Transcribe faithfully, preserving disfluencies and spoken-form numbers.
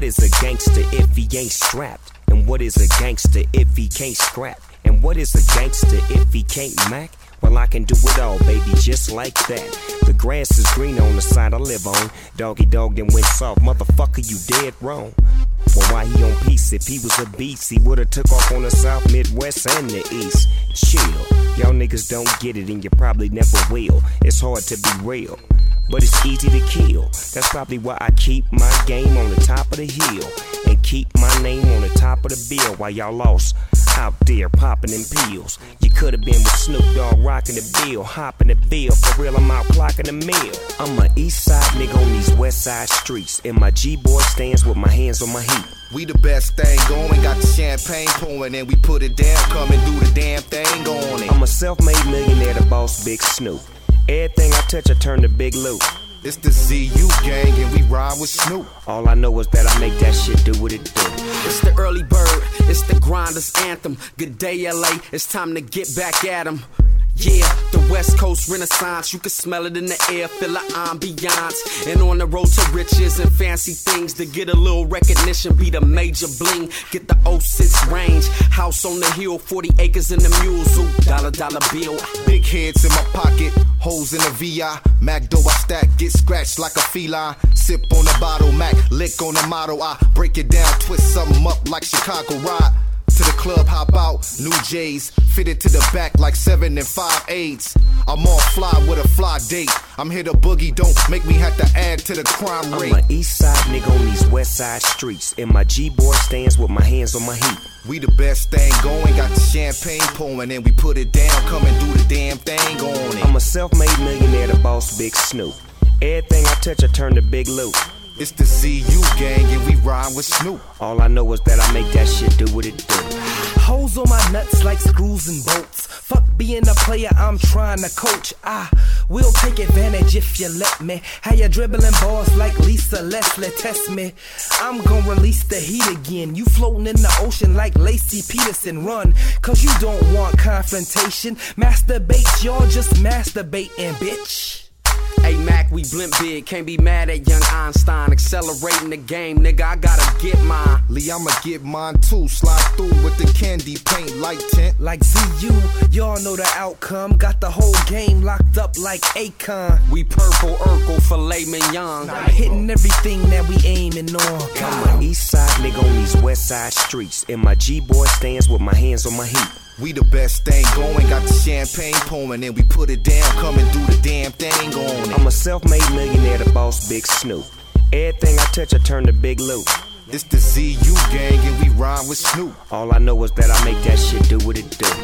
what is a gangster if he ain't strapped? And what is a gangster if he can't scrap? And what is a gangster if he can't mac? Well, I can do it all, baby, just like that. The grass is green on the side I live on. Doggy dog then went soft, motherfucker, you dead wrong. Well, why he on peace? If he was a beast, he would've took off on the South, Midwest, and the East. Chill, y'all niggas don't get it, and you probably never will. It's hard to be real, but it's easy to kill. That's probably why I keep my game on the top of the hill, and keep my name on the top of the bill while y'all lost out there popping them pills. You could've been with Snoop Dogg rocking the bill, hopping the bill. For real, I'm out clocking the mill. I'm a east side nigga on these west side streets, and my G-boy stands with my hands on my heat. We the best thing going, got the champagne pouring, and we put it down, come and do the damn thing on it. I'm a self-made millionaire, the boss, Big Snoop. Everything I touch, I turn to big loot. It's the Z U gang and we ride with Snoop. All I know is that I make that shit do what it do. It's the early bird, it's the grinder's anthem. Good day L A, it's time to get back at 'em. Yeah, the West Coast Renaissance, you can smell it in the air, feel the ambiance. And on the road to riches and fancy things, to get a little recognition, be the major bling. Get the oh six range, house on the hill, forty acres in the mules, ooh, dollar dollar bill. Big heads in my pocket, holes in the V I. Mac dough I stack, get scratched like a feline. Sip on the bottle, Mac, lick on the motto. I break it down, twist something up like Chicago ride. To the club, hop out, new J's, fitted to the back like seven and five eights. I'm all fly with a fly date. I'm here to boogie, don't make me have to add to the crime rate. I'm a east side nigga on these west side streets, and my G-boy stands with my hands on my heat. We the best thing going, got the champagne pouring, and we put it down, come and do the damn thing on it. I'm a self-made millionaire, the boss, Big Snoop. Everything I touch, I turn to big loot. It's the Z U gang and we ride with Snoop. All I know is that I make that shit do what it do. Hoes on my nuts like screws and bolts. Fuck being a player, I'm trying to coach. I will take advantage if you let me. How you dribbling balls like Lisa Leslie, test me. I'm gonna release the heat again. You floating in the ocean like Lacey Peterson. Run, cause you don't want confrontation. Masturbate, y'all just masturbating, bitch. Hey Mac, we blimp big, can't be mad at young Einstein. Accelerating the game, nigga, I gotta get mine. Lee, I'ma get mine too. Slide through with the candy paint light tint. Like Z U, y'all know the outcome. Got the whole game locked up like Akon. We purple Urkel, filet mignon. Hitting everything that we aiming on. I'm a east side nigga on these west side streets, and my G-boy stands with my hands on my heat. We the best thing going, got the champagne pouring, and we put it down, come and do the damn thing on it. I'm a self-made millionaire, the boss, Big Snoop. Everything I touch, I turn to big loot. It's the Z U gang and we ride with Snoop. All I know is that I make that shit do what it do.